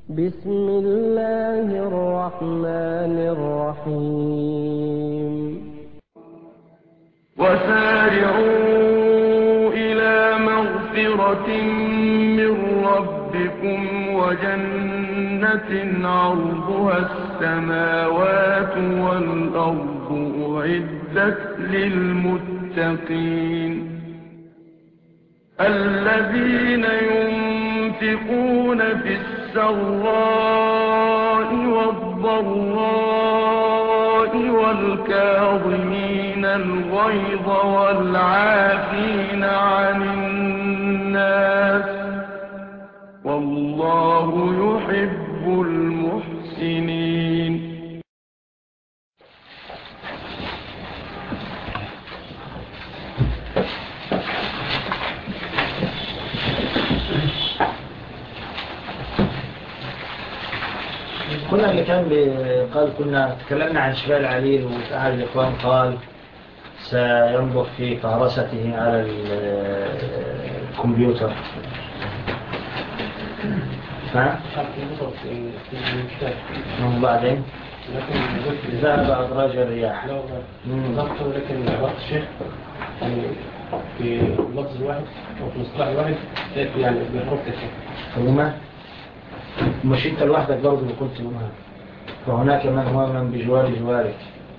بسم الله الرحمن الرحيم. وسارعوا إلى مغفرة من ربكم وجنة عرضها السماوات والأرض أعدت للمتقين الذين ينفقون في السراء والضراء والكاظمين الغيظ والعافين عن الناس والله يحب المحسنين. كنا اللي كان كنا تكلمنا عن شفاء العليل، وأحد الإخوان قال سينظر في فهرسته على الكمبيوتر. ها؟ وبعدين ذهب أدراج الرياح. لكن عبارة الشيخ يعني في اللفظ الواحد أو في المصطلح الواحد يعني بحروف كثيرة. هما مش انت لوحدك برضه اللي قلت يومها، وهناك من هو من بجوار جوارك.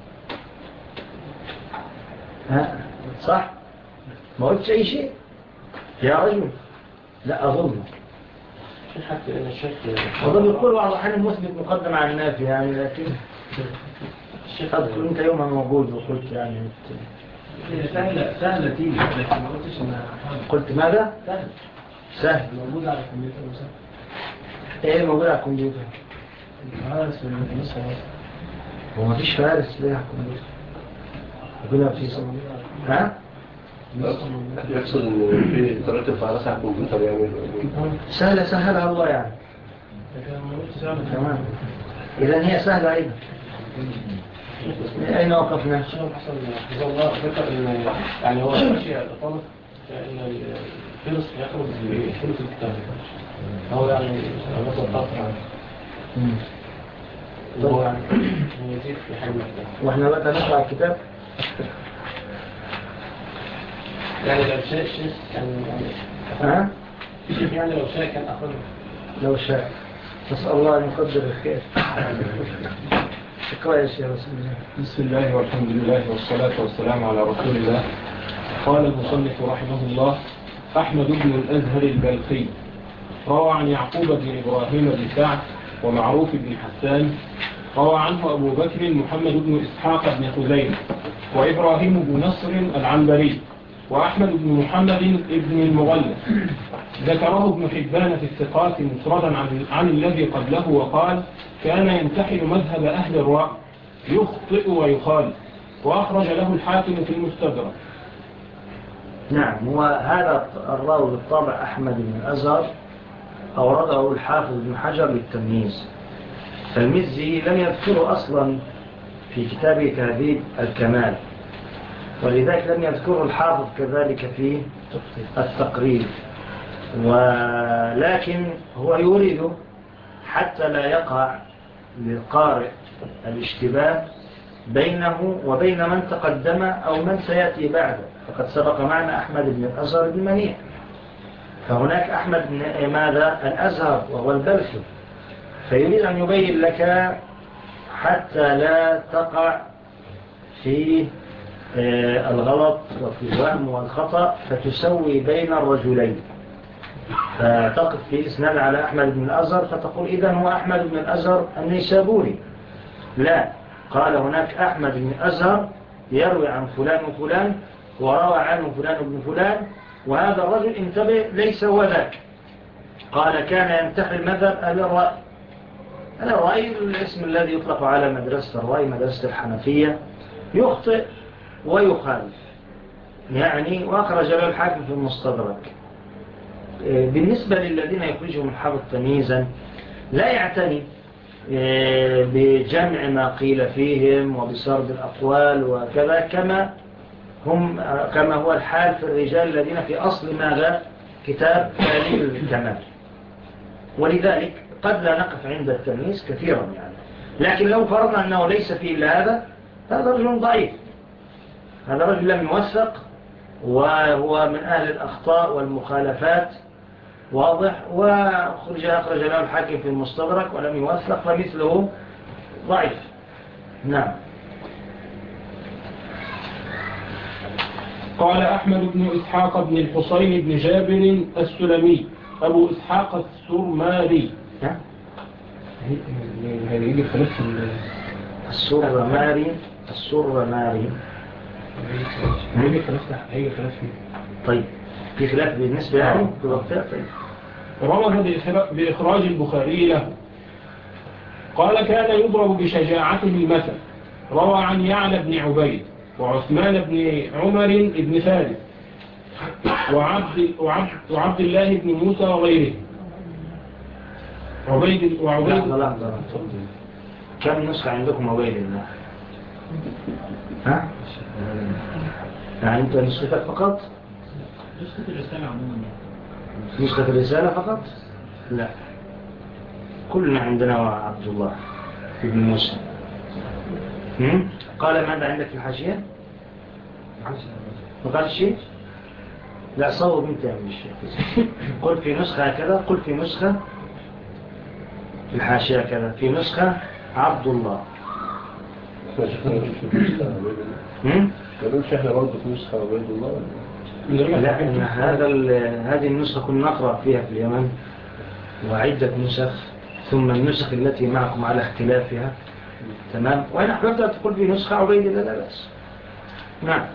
ها صح؟ ما قلتش اي شيء يا رجل؟ لا اظن حتى الشيخ اظن يقول بعض الاحيان المثبت مقدم على النافي يعني، لكن الشيخ انت يومها موجود وقلت يعني سهلة تيجي، لكن ما قلتش انها قلت ماذا؟ سهل موجود على الكمبيوتر. ايه موجود على الكمبيوتر؟ فارس في النص. هو ما فيش فارس ليه على الكمبيوتر؟ يقولها في صمم. ها؟ يقصد ان في طريقه الفهرسه على الكمبيوتر يعني سهلة الله يعني. تمام. اذا هي سهلة ايضا. اين وقفنا؟ الشيخ حسن حفظه الله ذكر ان يعني هو ماشي الطالب ان الفلس يخرج بثلث الكتاب، هو يعني نقطة الطاقة عنه وهو يعني يزيد في حجم الكتاب. واحنا بقى نقرأ الكتاب يعني لو شاء الشيخ كان ها؟ الشيخ يعني لو شاء كان أخذ. لو شاء. نسأل الله أن يقدر الخير. اقرأ يا شيخ بسم الله. بسم الله والحمد لله والصلاة والسلام على رسول الله. قال المصنف رحمه الله: أحمد بن الأزهر البلخي روى عن يعقوب بن إبراهيم بن سعد ومعروف بن حسان. روى عنه أبو بكر محمد بن إسحاق بن خزيمة وإبراهيم بن نصر العنبري وأحمد بن محمد بن المغلس. ذكره ابن حبان في الثقات مفردا عن الذي قبله وقال: كان يمتحن مذهب أهل الرأي يخطئ ويخالف، وأخرج له الحاكم في المستدرك. نعم، وهذا الراوي بالطبع أحمد بن الأزهر أورده الحافظ بن حجر للتمييز. فالمزي لم يذكره أصلا في كتابه تهذيب الكمال، ولذلك لم يذكره الحافظ كذلك في التقريب، ولكن هو يريد حتى لا يقع للقارئ الاشتباه بينه وبين من تقدم أو من سيأتي بعده. فقد سبق معنا أحمد بن الأزهر بن منيع، فهناك أحمد بن ماذا الأزهر وهو البلخي، فيريد أن يبين لك حتى لا تقع في الغلط وفي الوهم والخطأ فتسوي بين الرجلين، فتقف في إسناد على أحمد بن الأزهر فتقول إذن هو أحمد بن الأزهر النيسابوري. لا، قال هناك أحمد بن الأزهر يروي عن فلان وفلان وروى عنه فلان بن فلان، وهذا الرجل انتبه ليس هو ذاك. قال كان يمتحن مذهب أهل الرأي. الرأي الاسم الذي يطلق على مدرسة الرأي، مدرسة الحنفية، يخطئ ويخالف يعني، وأخرج له الحاكم في المستدرك. بالنسبة للذين يخرجهم الحافظ تمييزا لا يعتني بجمع ما قيل فيهم وبسرد الأقوال وكذا، كما هو الحال في الرجال الذين في أصل ماذا كتاب تهذيب الكمال. ولذلك قد لا نقف عند التمييز كثيرا يعني. لكن لو فرضنا أنه ليس فيه إلا هذا رجل ضعيف، هذا رجل لم يوثق وهو من أهل الأخطاء والمخالفات، واضح، أخرج له الحاكم في المستدرك ولم يوثق، فمثله ضعيف. نعم. قال أحمد بن إسحاق بن الحسين بن جابر السلمي أبو إسحاق السرماري. هيجي الخلاف السرماري هيجي خلاف فيه. طيب في خلاف بالنسبة يعني في الوقتها. طيب رمز بإخراج البخاري له. قال كان يضرب بشجاعته المثل. روى عن يعلى بن عبيد وعثمان بن عمر بن فارس وعبد الله بن موسى وغيره. عبيد لحظة. كم نسخة عندكم عبيد الله؟ ها؟ يعني أنت نسختك فقط؟ نسخة الرسالة عموما. نسخة الرسالة فقط؟ لا، كلنا عندنا عبد الله بن موسى. قال ماذا عندك في الحاشية؟ ما قال شيء؟ لا، صوب انت يا الشيخ. قل في نسخة كذا، قل في نسخة في الحاشية كذا، في نسخة عبد الله. قالوش احنا برضه في نسخة عبيد الله. لا، هذه النسخة كنا نقرأ فيها في اليمن، وعدة نسخ، ثم النسخ التي معكم على اختلافها. تمام. وإن أحببت أن تقول في نسخة عبيد الله لا بأس. نعم.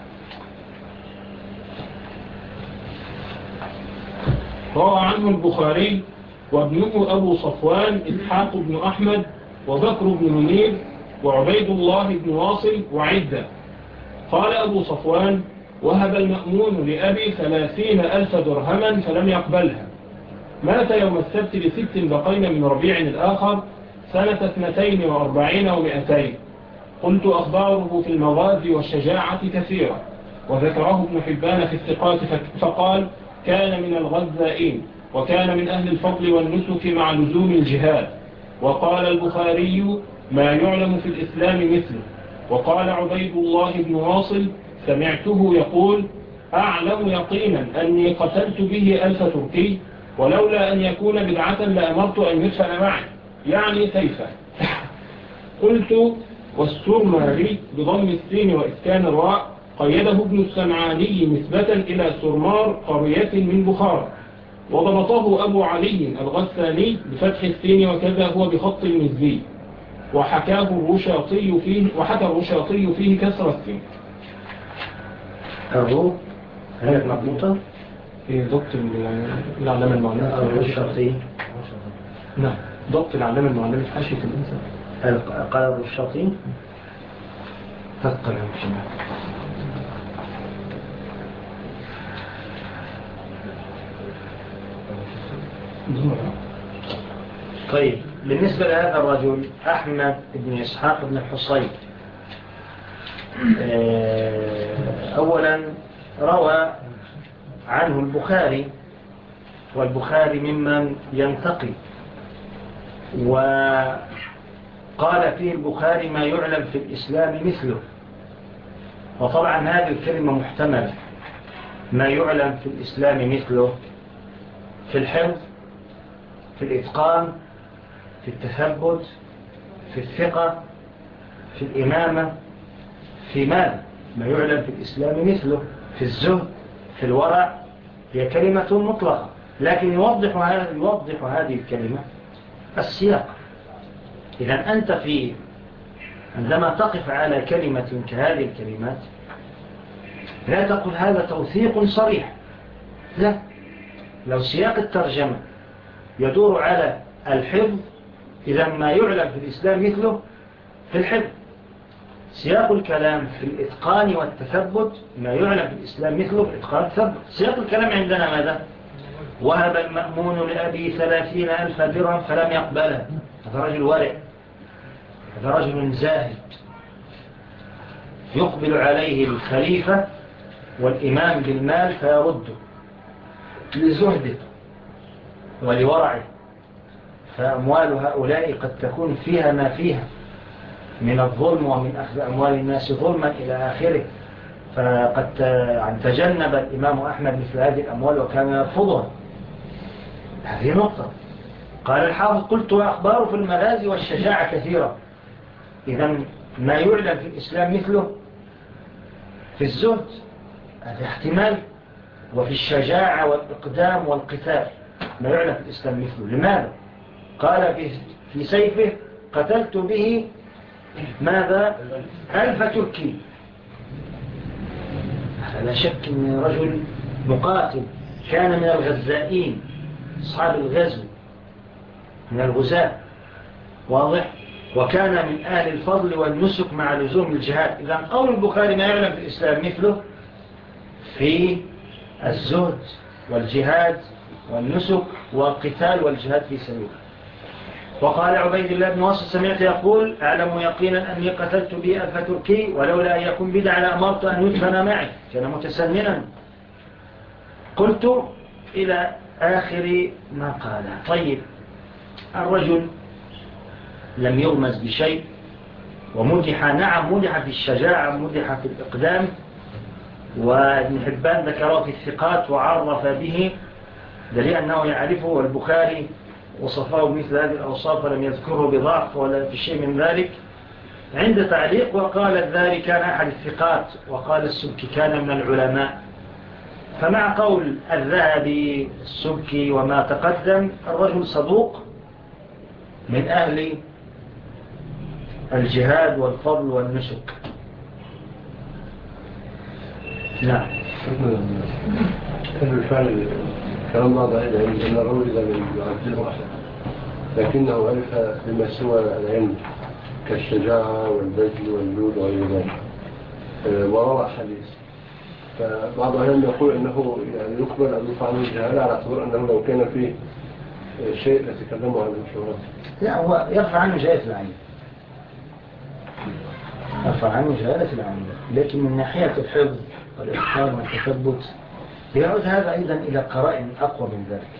روى عنه البخاري وابنه أبو صفوان إسحاق بن أحمد وبكر بن منير وعبيد الله بن واصل وعدة. قال أبو صفوان: وهب المأمون لأبي 30,000 درهما فلم يقبلها. مات يوم السبت ب6 بقين من ربيع الآخر سنة 42 و200. قلت: أخباره في المغازي والشجاعة كثيرة. وذكره ابن حبان في الثقات فقال: كان من الغزائين وكان من أهل الفضل والنسك مع لزوم الجهاد. وقال البخاري: ما يعلم في الإسلام مثله. وقال عبيد الله بن واصل: سمعته يقول: أعلم يقينا أني قتلت به 1000 تركي، ولولا أن يكون بدعة لأمرت أن يدفن معي، يعني سيفا. قلت: والسرماري بضم السين وإسكان الراء قيده ابن السمعاني نسبة إلى سرمار قرية من بخارى، وضبطه أبو علي الغساني بفتح السين وكذا هو بخط المزي، وحكى الرشاطي فيه كسر السين. الروح هل مضبوطة؟ في ضبط العلامة المعلمة الرشاطي. نعم، ضبط العلامة المعلمة في حاشية الإنسان. قال الرشاطي فقل المجمع. طيب، بالنسبة لهذا الرجل أحمد بن إسحاق بن الحصين، أولا روى عنه البخاري، والبخاري ممن ينتقي، وقال فيه البخاري: ما يعلم في الإسلام مثله. وطبعا هذه الكلمة محتملة. ما يعلم في الإسلام مثله في الحفظ، في الإتقان، في التثبت، في الثقة، في الإمامة، في ماذا؟ ما يعلم في الإسلام مثله في الزهد، في الورع. هي كلمة مطلقة، لكن يوضح هذه الكلمة السياق. إذا أنت عندما تقف على كلمة كهذه الكلمات لا تقول هذا توثيق صريح، لا. لو سياق الترجمة يدور على الحفظ، إذا ما يعلم في الإسلام مثله في الحفظ. سياق الكلام في الإتقان والتثبت، ما يعلم في الإسلام مثله في الإتقان والتثبت. سياق الكلام عندنا ماذا؟ وهب المأمون لأبي 30,000 درهم فلم يقبلها. هذا رجل ورع، هذا رجل زاهد، يقبل عليه الخليفة والإمام بالمال فيرده لزهده ولورعه فأموال هؤلاء قد تكون فيها ما فيها من الظلم ومن أخذ أموال الناس ظلما إلى آخره. فقد تجنب الإمام أحمد مثل هذه الأموال وكان يرفضها. هذه نقطة. قال الحافظ: قلت: وأخبار في المغازي والشجاعة كثيرة. إذن ما يعلم في الإسلام مثله في الزهد، هذا احتمال، وفي الشجاعة والإقدام والقتال ما يعلم في الإسلام مثله. لماذا؟ قال في سيفه: قتلت به ماذا؟ 1000 تركي. لا شك أن رجل مقاتل كان من الغزائين، أصحاب الغزو، من الغزاة، واضح، وكان من أهل الفضل والنسك مع لزوم الجهاد. إذن قول البخاري ما يعلم في الإسلام مثله في الزهد والجهاد والنسك والقتال والجهاد في سبيله. وقال عبيد الله بن واصل: سمعت يقول: أعلم يقينا أني قتلت بي 1000 تركي، ولولا أن يكون بدعا لأمرت أن يدفن معي. كان متسننا. قلت إلى آخر ما قال. طيب، الرجل لم يغمز بشيء ومدح، نعم مدح في الشجاعة، مدح في الإقدام، وابن حبان ذكره في الثقات وعرف به، دليل أنه يعرفه، والبخاري وصفه بمثل هذه الأوصاف ولم يذكره بضعف ولا في شيء من ذلك عند تعليق. وقال الذاري: كان أحد الثقات. وقال السبكي: كان من العلماء. فمع قول الذهبي السبكي وما تقدم، الرجل صدوق من أهل الجهاد والفضل والنسك. نعم. كان بالفعل كلام بعض أهل العلم أن الرجل لم يعدله أحد، لكنه عرف بما سوى العلم كالشجاعة والبذل والجود وغير ذلك، وروى حديث. فبعض أهل العلم يقول أنه يعني يقبل أن يرفع عنه الجهالة على اعتبار أنه لو كان فيه شيء يتكلمه عن الشهرات. لا، هو يرفع عنه جهالة العين، يرفع عنه جهالة العين، لكن من ناحية الحفظ والإتقان والتثبت يعود هذا أيضا إلى قرائن أقوى من ذلك.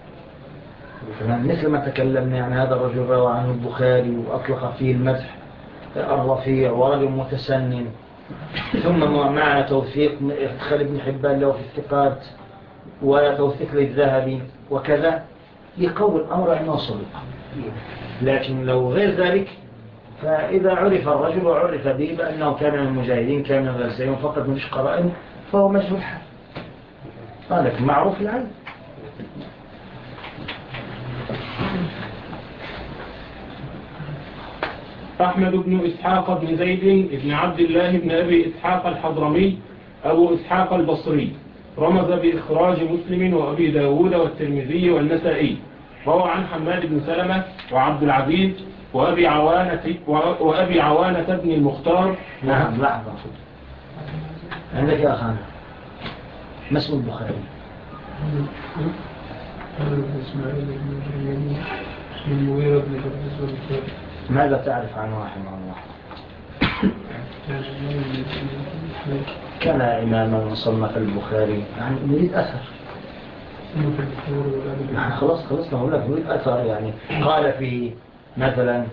مثل ما تكلمنا عن هذا الرجل روى عنه البخاري وأطلق فيه المدح الرفيع ورجل متسنن، ثم مع توثيق إدخال ابن حبان له في الثقات وتوثيق للذهبي وكذا، يقوي الأمر أنه صدق. لكن لو غير ذلك، فإذا عرف الرجل وعرف به بأنه كان من المجاهدين، كان من الغزائين فقط مش قرائن، فهو مجهول حال، لكن معروف العلم. أحمد بن إسحاق بن زيد بن عبد الله بن أبي إسحاق الحضرمي أبو إسحاق البصري، رمز بإخراج مسلم وأبي داود والترمذي والنسائي. روى عن حماد بن سلمة وعبد العزيز وأبي عوانة بن المختار. نعم، لحظة، عندك يا أخانا ما اسم البخاري؟ ماذا تعرف عنه رحمه الله؟ كان إماما مصنف البخاري، يعني نريد أثر. خلصنا هقول لك نريد أثر. يعني قال فيه مثلا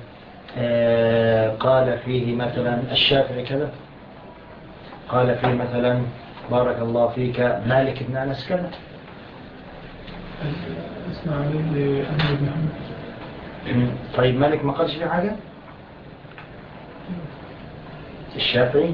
الشافعي كذا، قال فيه مثلا بارك الله فيك مالك بن أنس كذا. اسمع من أحمد بن حنبل. طيب مالك ما قالش في حاجة؟ الشافعي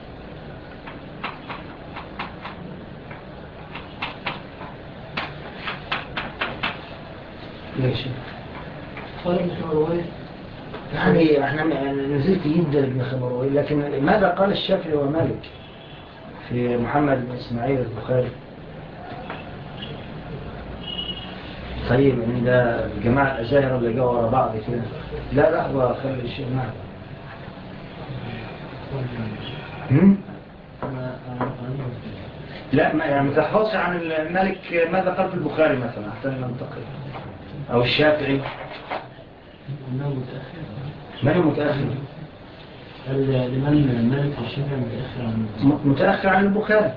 ليش؟ قال ابن خمروي. يعني احنا نزلت جدا ابن خمروي، لكن ماذا قال الشافعي ومالك في محمد بن إسماعيل البخاري؟ طيب عند الجماعة الأزاهر اللي جاءوا ورا بعض كده، لا لحظة خلي الشيء معه. لا، ما يعني متحفظش عن الملك ماذا قال في البخاري مثلا حتى ننتقل، أو الشافعي من متأخر؟ لمن الملك والشافعي متأخر عن البخاري،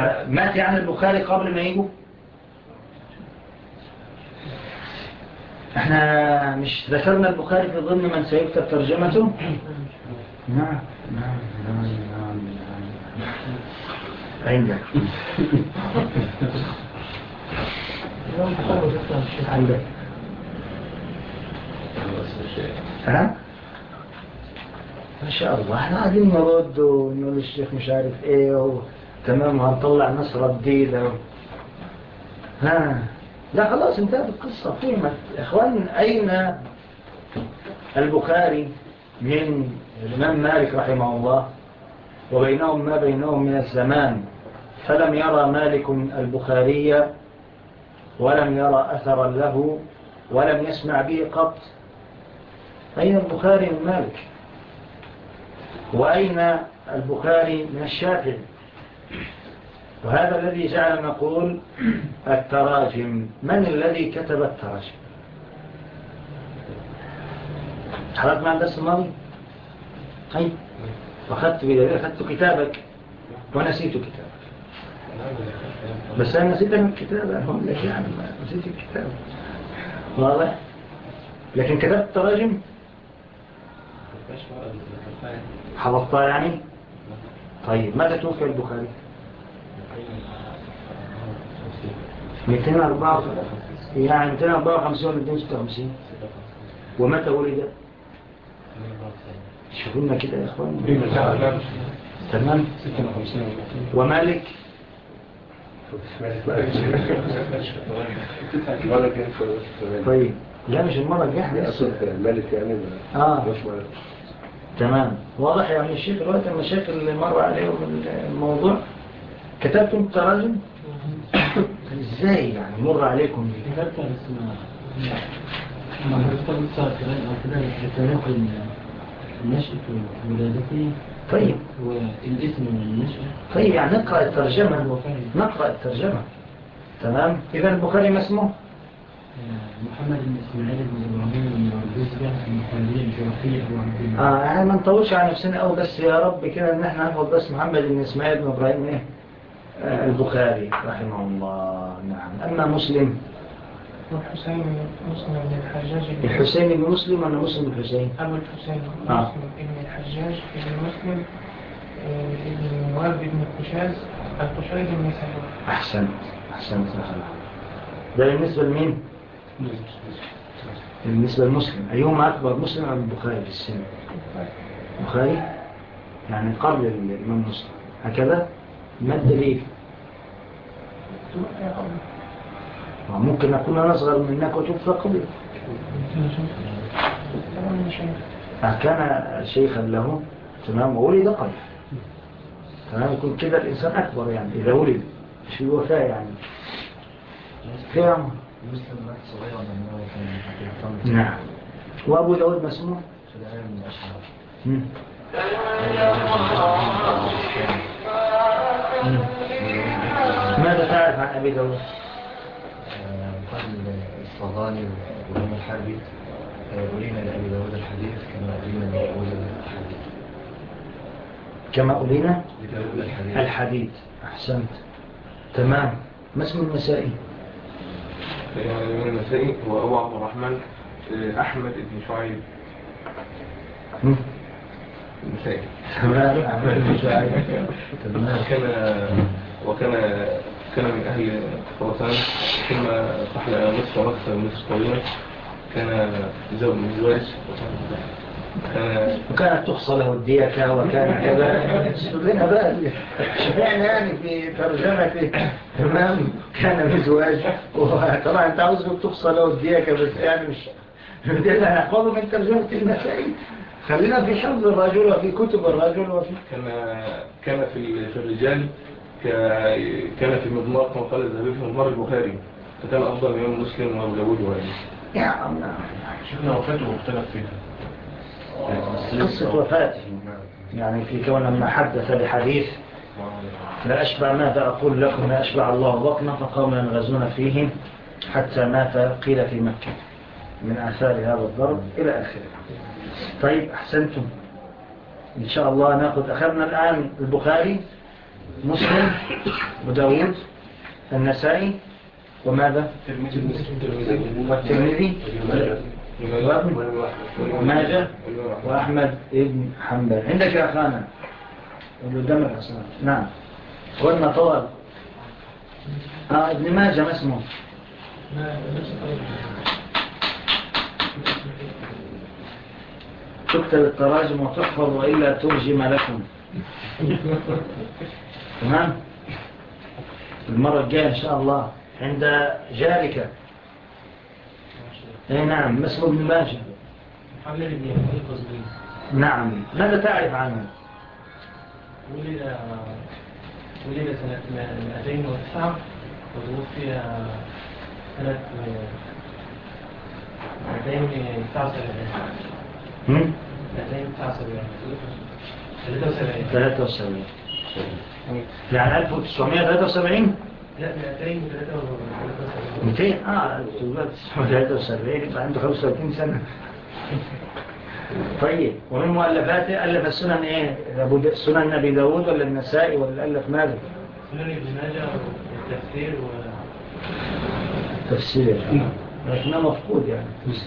فمات عن البخاري قبل ما يجوا. احنا مش ذكرنا البخاري في ضمن من سيكتب ترجمته؟ نعم نعم نعم نعم عندك عندك ها؟ ما شاء الله احنا قاعدين نرد ونقول الشيخ مش عارف ايه تمام وهنطلع نصرة جديدة ها لا خلاص انتهت القصة قيمة اخوان اين البخاري من الإمام مالك رحمه الله وبينهم ما بينهم من الزمان فلم يرى مالك البخاري ولم يرى أثرا له ولم يسمع به قط. أين البخاري من مالك وأين البخاري من الشافعي؟ وهذا الذي جعل نقول التراجم. من الذي كتب التراجم؟ حضرت مع الدرس الماضي؟ طيب أخذت كتابك ونسيت كتابك بس أنا نسيت من الكتاب أقول لك يعني نسيت الكتاب واضح؟ لكن كتبت التراجم حفظتها يعني؟ طيب ماذا توفي البخاري؟ 254 يعني 254 و 256 ومتى ولد؟ شوفونا كده يا اخوان تمام. ومالك طيب لا مش المرة الجاية أصل الملك يعني تمام واضح يعني الشيخ دلوقتي المشاكل اللي مر عليهم الموضوع كتبتم التراجم ازاي يعني مر عليكم كتبت ما كتبت صار كلام تناقل النشأة وولادته طيب والاسم والنشأة طيب يعني نقرأ الترجمة تمام. إذا البخاري ما اسمه؟ محمد بن إسماعيل بن إبراهيم بن عبدالله المحمدية الجغرافية أبو عبد الله. يعني ما نطولش على نفسنا أو بس يا رب كده إن احنا ناخد بس محمد بن إسماعيل بن إبراهيم إيه؟ البخاري رحمه الله. نعم. أما مسلم والحسين بن مسلم بن الحجاج الحسين بن مسلم ولا مسلم بن الحسين؟ أبو الحسين مسلم بن الحجاج بن مسلم بن وهب بن القشاز القشيري بن سعيد. أحسنت ده بالنسبة لمين؟ بالنسبة للمسلم أيهما أكبر مسلم أم البخاري في السن؟ البخاري يعني قبل الإمام مسلم هكذا. ما الدليل؟ ممكن أكون أصغر منك وتوفى قبل. كان شيخا له تمام وولد قبل تمام يكون كده الإنسان أكبر يعني إذا ولد مش في الوفاة يعني فهم. نعم. وأبو داود مسموع ماذا تعرف عن أبي داود؟ قال الصغاني وهم الحربي أولينا لأبي داود الحديث كما أولينا لداود الحديث. أحسنت تمام. ما اسم النسائي؟ النسائي هو أبو عبد الرحمن أحمد بن شعيب النسائي. أحمد بن شعيب كان من أهل خراسان ثم رحل مصر طويلة. كان مزواج وكانت تحصل له الديكة وكان كذا لنا بقى يعني في ترجمة تمام. كان مزواج وطبعا انت عاوزك تحصل له الديكة بس يعني مش ده اللي هنحفظه من ترجمة النسائي. خلينا في حفظ الرجل وفي كتب الرجل وفي كان في الرجال كان في مضمار كما قال الذهبي في مضمار البخاري فكان أفضل من مسلم وأبو داود وغيره. يا الله شفنا وفاته مختلف فيها قصة وفاته يعني في كون لما حدث بحديث لا أشبع ماذا أقول لكم لا أشبع الله بطنا فقاموا ينغزون فيهم حتى مات قيل في مكة من آثار هذا الضرب إلى آخره. طيب أحسنتم إن شاء الله نأخذ أخذنا الآن البخاري مسلم وداود النسائي وماذا؟ والترمذي وماجه وأحمد بن حنبل. عندك يا أخانا قدام الحسنات. نعم قلنا طوال ابن ماجه ما اسمه؟ تكتب التراجم وتحفظ وإلا ترجم لكم. تمام. المرة الجاية إن شاء الله عند جارك. نعم ما اسمه ابن ماجه؟ نعم. ماذا تعرف عنه؟ ولد سنة 209 وتوفي سنة 273 يعني 1973. لا 273 200 1973 يبقى عنده 35 سنة. طيب ومن مؤلفاته ألف السنن ايه؟ سنن أبي داود ولا النسائي ولا ألف ماذا؟ سنن ابن ماجه والتفسير تفسير لكنه مفقود يعني.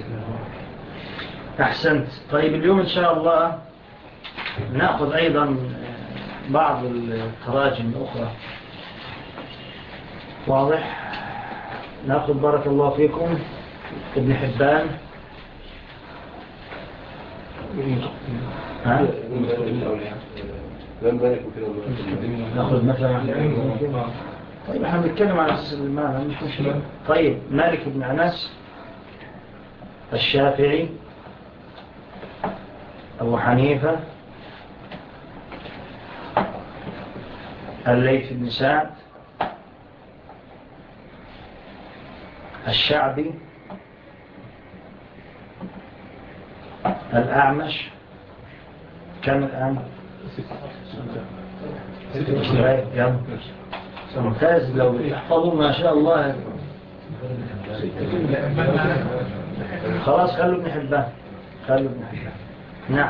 أحسنت. طيب اليوم إن شاء الله نأخذ أيضا بعض التراجم الأخرى. واضح. نأخذ بارك الله فيكم ابن حبان. نأخذ مثلا طيب احنا بنتكلم على أساس المعنى مش مشكلة. طيب مالك بن أنس، الشافعي، أبو حنيفة، الليث بن سعد، الشعبي، الأعمش. كم الآن؟ 6. ممتاز. لو تحفظوا ما شاء الله. خلاص خلوا ابن حبان. نعم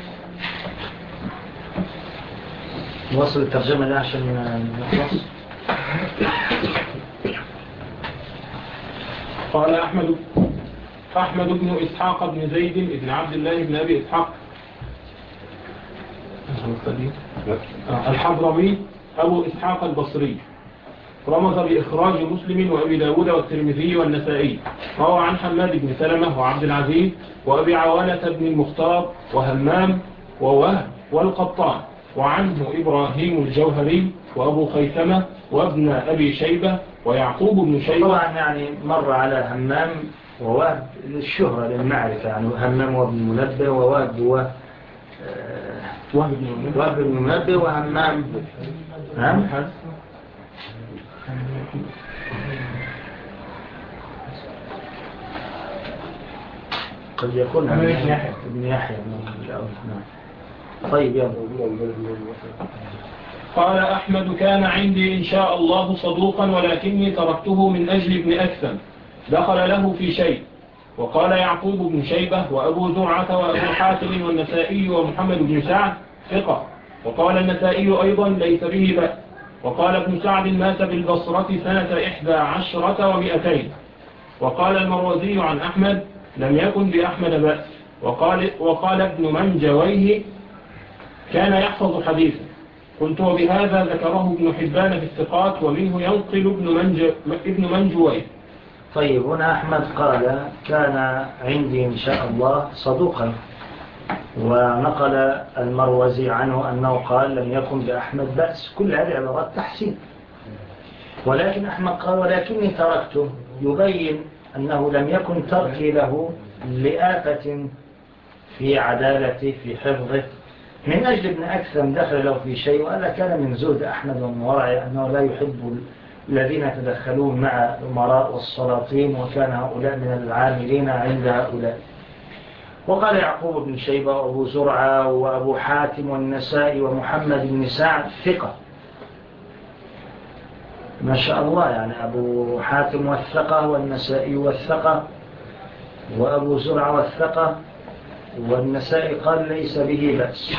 نوصل الترجمة ده عشان نخلص. قال أحمد بن إسحاق بن زيد بن عبد الله بن أبي إسحاق الحضرمي أبو إسحاق البصري، رمز بإخراج مسلم وأبي داود والترمذي والنسائي. روى عن حماد بن سلمة وعبد العزيز وأبي عوانة بن المختار وهمام ووهب والقطان، وعنه إبراهيم الجوهري وأبو خيثمة وابن أبي شيبة ويعقوب بن شيبة. طبعا يعني مر على همام ووهب للشهرة للمعرفة، يعني همام وابن منبه ووهب هو وهب بن منبه وهمام. قد يكون ابن يحيى. طيب يلا. قال أحمد كان عندي إن شاء الله صدوقا ولكني تركته من أجل ابن أكثم دخل له في شيء. وقال يعقوب بن شيبة وأبو زرعة وأبو حاتم والنسائي ومحمد بن سعد ثقة. وقال النسائي أيضا ليس به بأس. وقال ابن سعد مات بالبصرة سنة 11 و200. وقال المروزي عن أحمد لم يكن بأحمد بأس. وقال ابن منجويه كان يحفظ حديثا. قلت وبهذا ذكره ابن حبان في الثقات ومنه ينقل ابن منجويه. طيب هنا أحمد قال كان عندي إن شاء الله صدوقا، ونقل المروزي عنه أنه قال لم يكن بأحمد بأس. كل هذه عبارات تحسين، ولكن أحمد قال ولكني تركته، يبين أنه لم يكن تركي له لآفة في عدالته في حفظه من أجل ابن أكثم دخل له في شيء. وهذا كان من زهد أحمد ومن ورعه أنه لا يحب الذين يتدخلون مع الأمراء والسلاطين، وكان هؤلاء من العاملين عند هؤلاء. وقال يعقوب بن شيبة وأبو زرعة وأبو حاتم والنسائي ومحمد بن سعد ثقة. ما شاء الله، يعني أبو حاتم والثقة والنسائي والثقة وأبو زرعة والثقة والنسائي قال ليس به بأس.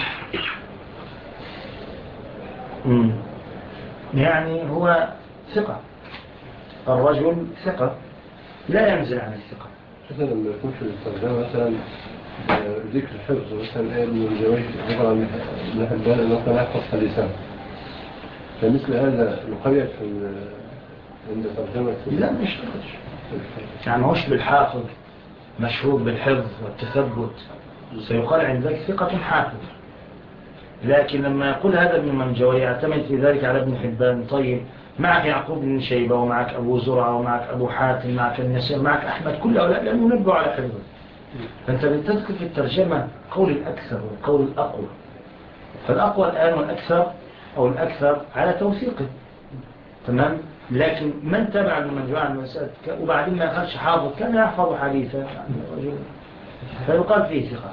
يعني هو ثقة. الرجل ثقة لا ينزل عن الثقة. مثلا لما يكون في الترجمة مثلا ذكر الحفظ مثلا آية من الجواهر عبارة عن نحبان أنه كان يحفظ حديثا، فمثل هذا يقيد عند ترجمة؟ لا مش يعني مش بالحافظ مشهور بالحفظ والتثبت، سيقال عند ذلك ثقة حافظ. لكن لما يقول هذا ابن منجوي يعتمد في ذلك على ابن حبان، طيب معك يعقوب بن شيبة ومعك أبو زرعة ومعك أبو حاتم معك النسائي معك أحمد، كل هؤلاء لم ينبعوا على حفظه. فأنت بتذكر في الترجمة قول الأكثر والقول الأقوى، فالأقوى الآن والأكثر أو الأكثر على توثيقه، تمام. لكن من تبع ابن منجوي عن المسألة وبعدين ما يخرج حافظ كان يحفظ حديثا فيقال فيه ثقة.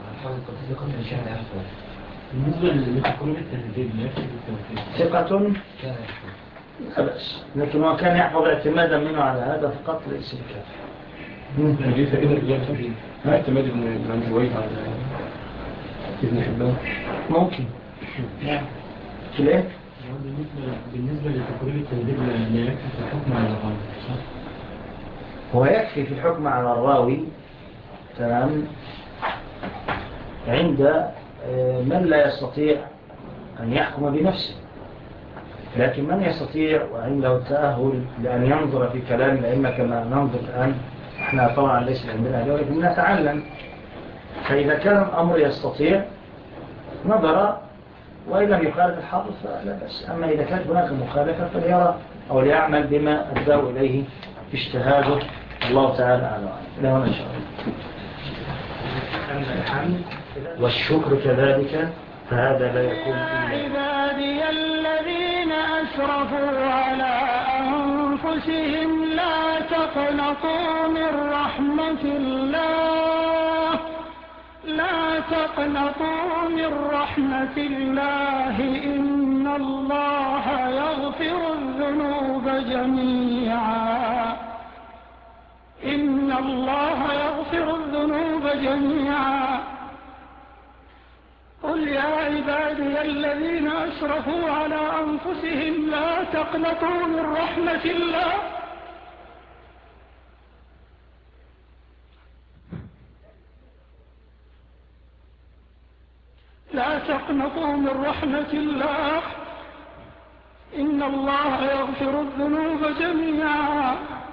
بالنسبة لتقرير التهذيب لا يكفي التوثيق ثقة لا بأس، لكن هو كان يحفظ اعتمادا منه على هذا فقط ليس بكافي. ليس إذا الإجابة ما اعتماد ابن منجوي على ابن حبان ممكن ليه؟ بالنسبة لتقرير التهذيب لا يكفي في الحكم على الراوي، هو يكفي في الحكم على الراوي، تمام، عند من لا يستطيع أن يحكم بنفسه، لكن من يستطيع وعنده التأهل لأن ينظر في كلام الأئمة كما ننظر الآن، احنا طبعا ليس عندنا هذا ولكن نتعلم، فإذا كان الأمر يستطيع نظر وإن لم يخالف الحافظ فلا بأس. أما إذا كانت هناك مخالفة فليرى أو ليعمل بما أداه إليه اجتهاده، الله تعالى أعلم. لا هنا إن شاء الله الحمد والشكر كذلك، فهذا لا يكون إلا عبادي الذين أسرفوا على أنفسهم لا تقنطوا من رحمة الله، لا تقنطوا من رحمة الله، إن الله يغفر الذنوب جميعا، إن الله يغفر الذنوب جميعا. قل يا عبادي الذين أسرفوا على أنفسهم لا تقنطوا من رحمة الله، لا تقنطوا من رحمة الله، إن الله يغفر الذنوب جميعا.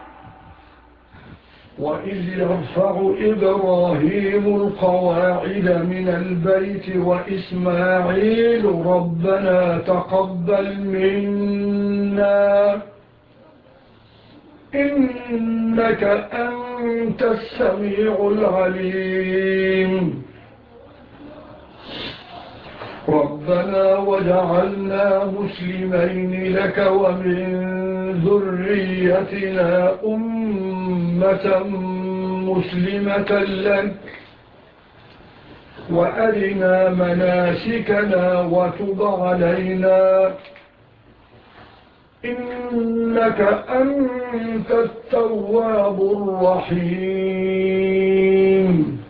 وإذ يرفع إبراهيم القواعد من البيت وإسماعيل ربنا تقبل منا إنك أنت السميع العليم ربنا وجعلنا مسلمين لك ومن ذريتنا أمة مسلمة لك وأرنا مناسكنا وتب علينا إنك أنت التواب الرحيم